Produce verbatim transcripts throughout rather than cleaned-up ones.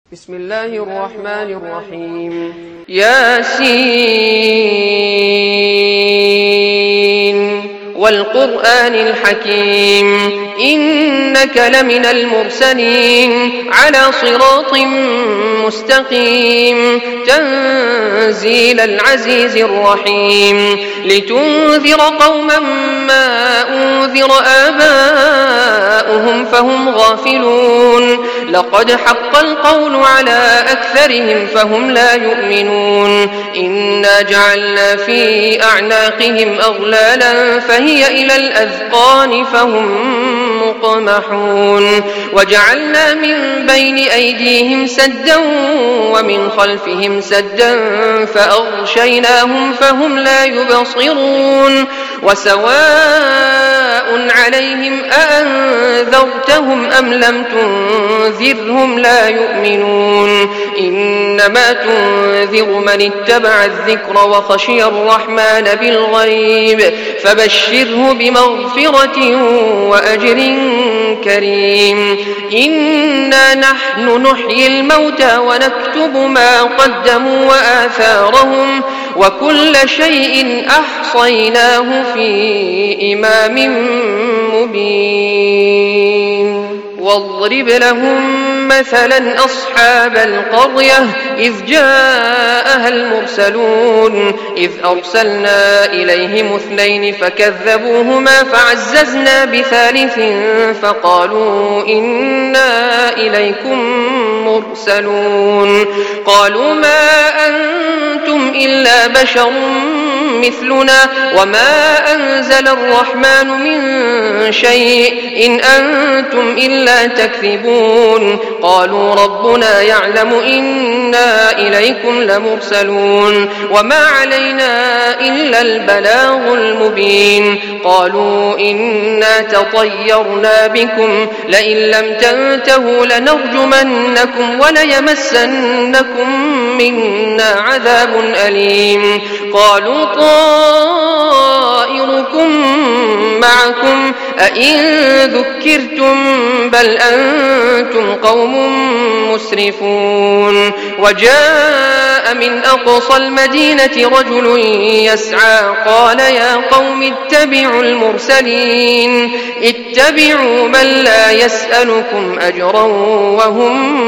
بسم الله الرحمن الرحيم. ياسين والقرآن الحكيم إنك لمن المرسلين على صراط مستقيم تنزيل العزيز الرحيم لتنذر قوما ما أنذر آباؤهم فهم غافلون لقد حق القول على أكثرهم فهم لا يؤمنون إنا جعلنا في أعناقهم أغلالا فهي إلى الأذقان فهم مقمحون وجعلنا من بين أيديهم سدا ومن خلفهم سدا فأغشيناهم فهم لا يبصرون وسواء عليهم أأنذرتهم أم لم تنذرهم لا يؤمنون إنما تنذر من اتبع الذكر وخشي الرحمن بالغيب فبشره بمغفرة وأجر كريم إنا نحن نحيي الموتى ونكتب ما قدموا وآثارهم وكل شيء أحصيناه في إمام مبين واضرب لهم مثلا أصحاب القرية إذ جاءها المرسلون إذ أرسلنا إليهم اثنين فكذبوهما فعززنا بثالث فقالوا إنا إليكم مرسلون قالوا ما أنتم إلا بشر مثلنا وما أنزل الرحمن من شيء إن أنتم إلا تكذبون قالوا ربنا يعلم إنا إليكم لمرسلون وما علينا إلا البلاغ المبين قالوا إنا تطيرنا بكم لئن لم تنتهوا لنرجمنكم وليمسنكم منا عذاب أليم قالوا طائركم معكم أئن ذكرتم بل أنتم قوم مسرفون وجاء من أقصى المدينة رجل يسعى قال يا قوم اتبعوا المرسلين اتبعوا من لا يسألكم أجرا وهم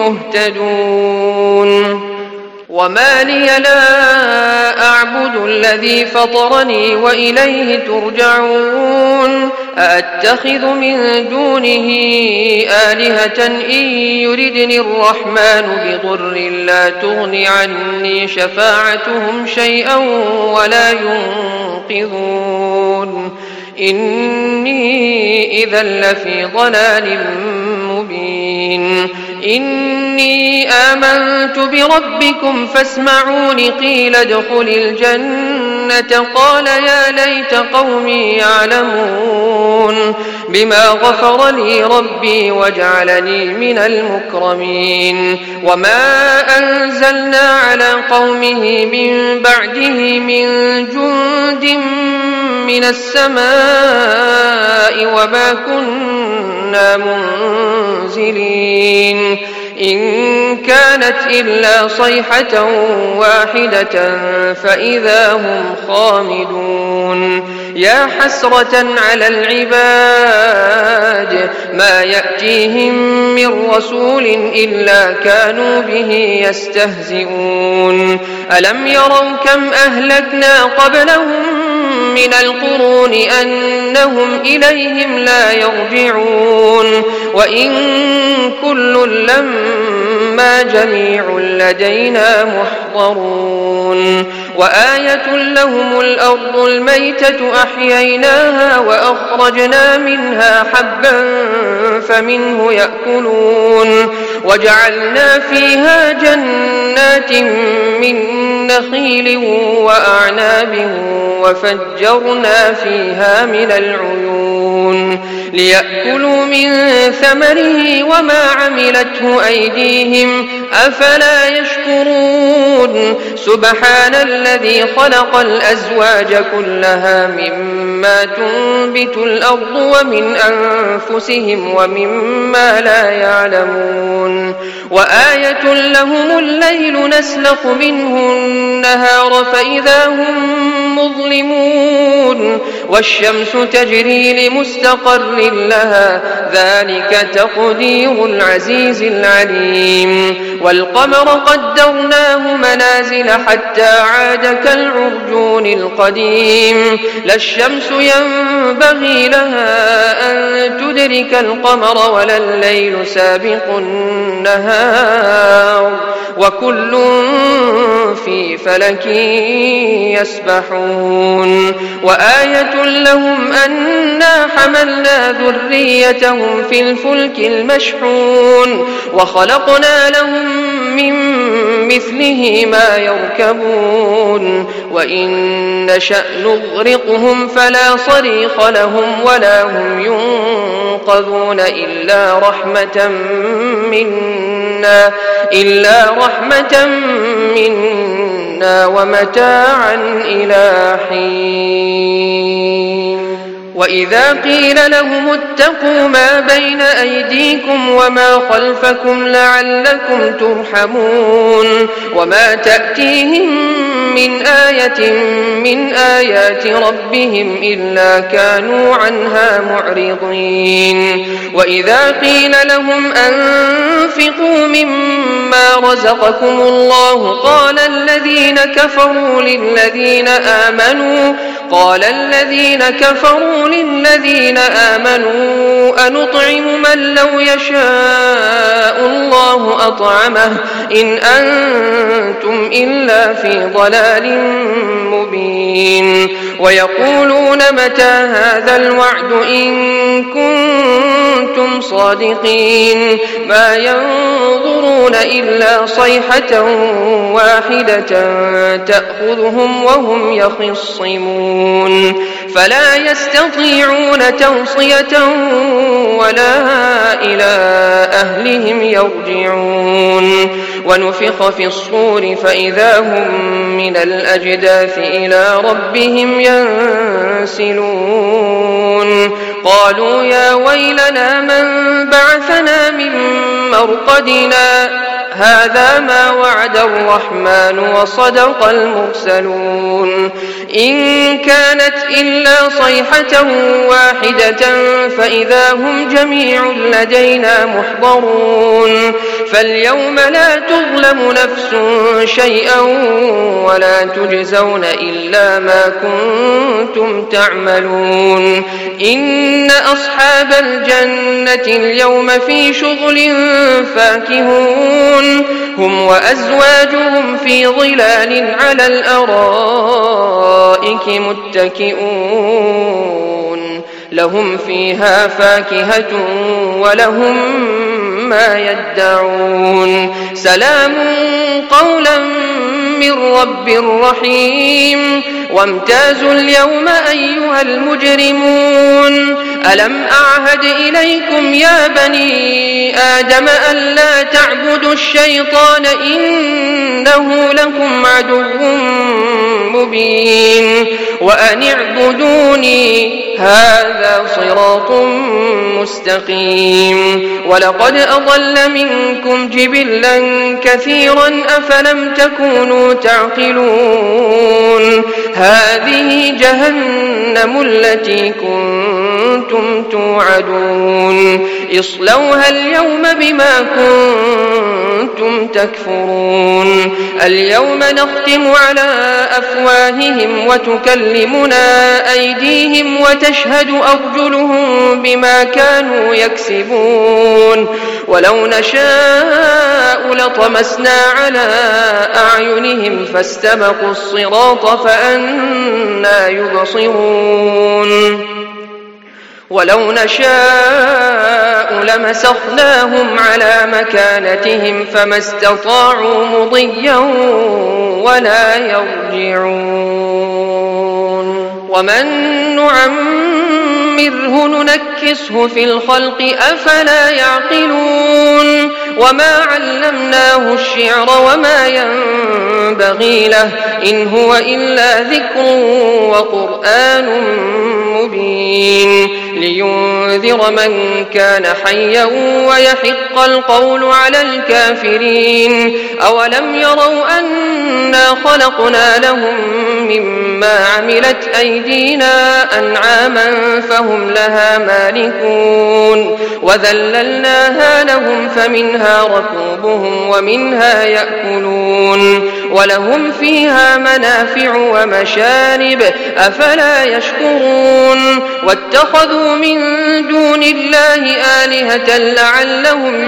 مهتدون وما لي لا أعبد الذي فطرني وإليه ترجعون أأتخذ من دونه آلهة إن يردني الرحمن بضر لا تغن عني شفاعتهم شيئا ولا ينقذون إني إذا لفي ضلال مبين إني آمنت بربكم فاسمعون قيل ادخل الجنة قال يا ليت قومي يعلمون بما غفر لي ربي وجعلني من المكرمين وما أنزلنا على قومه من بعده من جند من السماء وما كنا منزلين إن كانت إلا صيحة واحدة فإذا هم خامدون يا حسرة على العباد ما يأتيهم من رسول إلا كانوا به يستهزئون ألم يروا كم أهلكنا قبلهم من القرون أنهم إليهم لا يرجعون وإن كل لما جميع لدينا محضرون وآية لهم الأرض الميتة أحييناها وأخرجنا منها حبا فمنه يأكلون وجعلنا فيها جنات من نخيل وأعناب وفجرنا فيها من العيون ليأكلوا من ثمره وما عملته أيديهم أفلا يشكرون سبحان الذي خلق الأزواج كلها مما تنبت الأرض ومن أنفسهم ومما لا يعلمون وآية لهم الليل نسلخ منه النهار فإذا هم مظلمون والشمس تجري لمستقر لها ذلك تقدير العزيز العليم والقمر قدرناه منازل حتى عاد كالعرجون القديم لا الشمس ينبغي لها أن تدرك القمر ولا الليل سابق النهار وكل في فلك يسبحون وآية لهم أنا حملنا ذريتهم في الفلك المشحون وخلقنا لهم من مثله ما يركبون وإن نشأ نغرقهم فلا صريخ لهم ولا هم ينقذون إلا رحمة منا إلا رحمة منا ومتاعا إلى حين وإذا قيل لهم اتقوا ما بين أيديكم وما خلفكم لعلكم ترحمون وما تأتيهم من آية من آيات ربهم إلا كانوا عنها معرضين وإذا قيل لهم أنفقوا مما رزقكم الله قال الذين كفروا للذين آمنوا قال الذين كفروا للذين آمنوا أنطعم من لو يشاء الله أطعمه إن أنتم إلا في ضلال مبين ويقولون متى هذا الوعد إن كنتم صادقين ما ينظرون إلا صيحة واحدة تأخذهم وهم يخصمون فلا يستطيعون توصية ولا إلى أهلهم يرجعون ونفخ في الصور فإذا هم من الأجداث إلى ربهم ينسلون قالوا يا ويلنا من بعثنا من مرقدنا هذا ما وعد الرحمن وصدق المرسلون إن كانت إلا صيحة واحدة فإذا هم جميع لدينا محضرون فاليوم لا تظلم نفس شيئا ولا تجزون إلا ما كنتم تعملون إن أصحاب الجنة اليوم في شغل فاكهون هم وأزواجهم في ظلال على الأرائك متكئون لهم فيها فاكهة ولهم ما يدعون سلام قولا من رب رحيم وامتازوا اليوم أيها المجرمون ألم أعهد إليكم يا بني آدم ألا تعبدوا الشيطان إنه لكم عدو مبين وأن اعبدوني هذا صراط مستقيم ولقد أضل منكم جبلا كثيرا أفلم تكونوا تعقلون هذه جهنم التي كنتم توعدون اصلوها اليوم بما كنتم تكفرون اليوم نختم على أفواههم وتكلمنا أيديهم وتشهد أرجلهم بما كانوا يكسبون ولو نشاء لطمسنا على أعينهم فاستبقوا الصراط فأنى يبصرون ولو نشاء لمسخناهم على مكانتهم فما استطاعوا مضيا ولا يرجعون ومن نعمره نعمره ننكسه في الخلق أفلا يعقلون وما علمناه الشعر وما ينبغي له إن هو إلا ذكر وقرآن مبين لينذر من كان حيا ويحق القول على الكافرين أولم يروا أنا خلقنا لهم مما عملت أيدينا أنعاما فهم لها مالكون وذللناها لهم فمنها ركوبهم ومنها يأكلون ولهم فيها منافع ومشارب أفلا يشكرون واتخذوا من دون الله آلهة لعلهم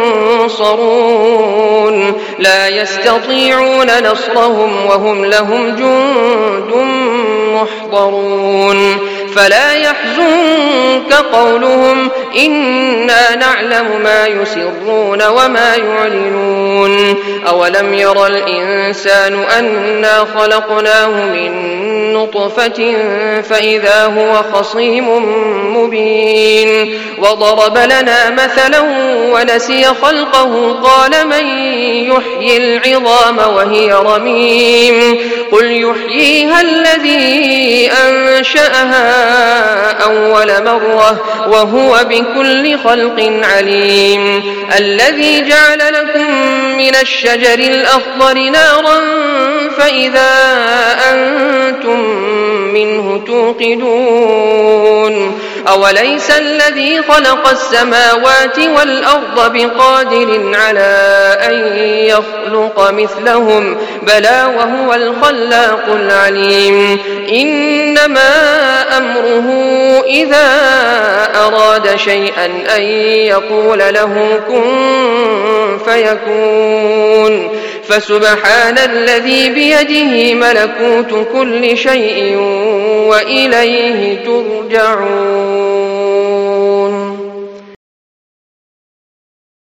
ينصرون لا يستطيعون نصرهم وهم لهم جند محضرون فلا يحزنك قولهم إنا نعلم ما يسرون وما يعلنون أولم ير الإنسان أنا خلقناه من نطفة فإذا هو خصيم مبين وضرب لنا مثلا ونسي خلقه قال من يحيي العظام وهي رميم قل يحييها الذي أنشأها أول مرة وهو بكل خلق عليم الذي جعل لكم من الشجر الأخضر نارا فإذا أنتم منه توقدون أوليس الذي خلق السماوات والأرض بقادر على أن يخلق مثلهم بلى وهو الخلاق العليم إنما أمره إذا أراد شيئا أن يقول له كن فيكون فسبحان الذي بيده ملكوت كل شيء وإليه ترجعون.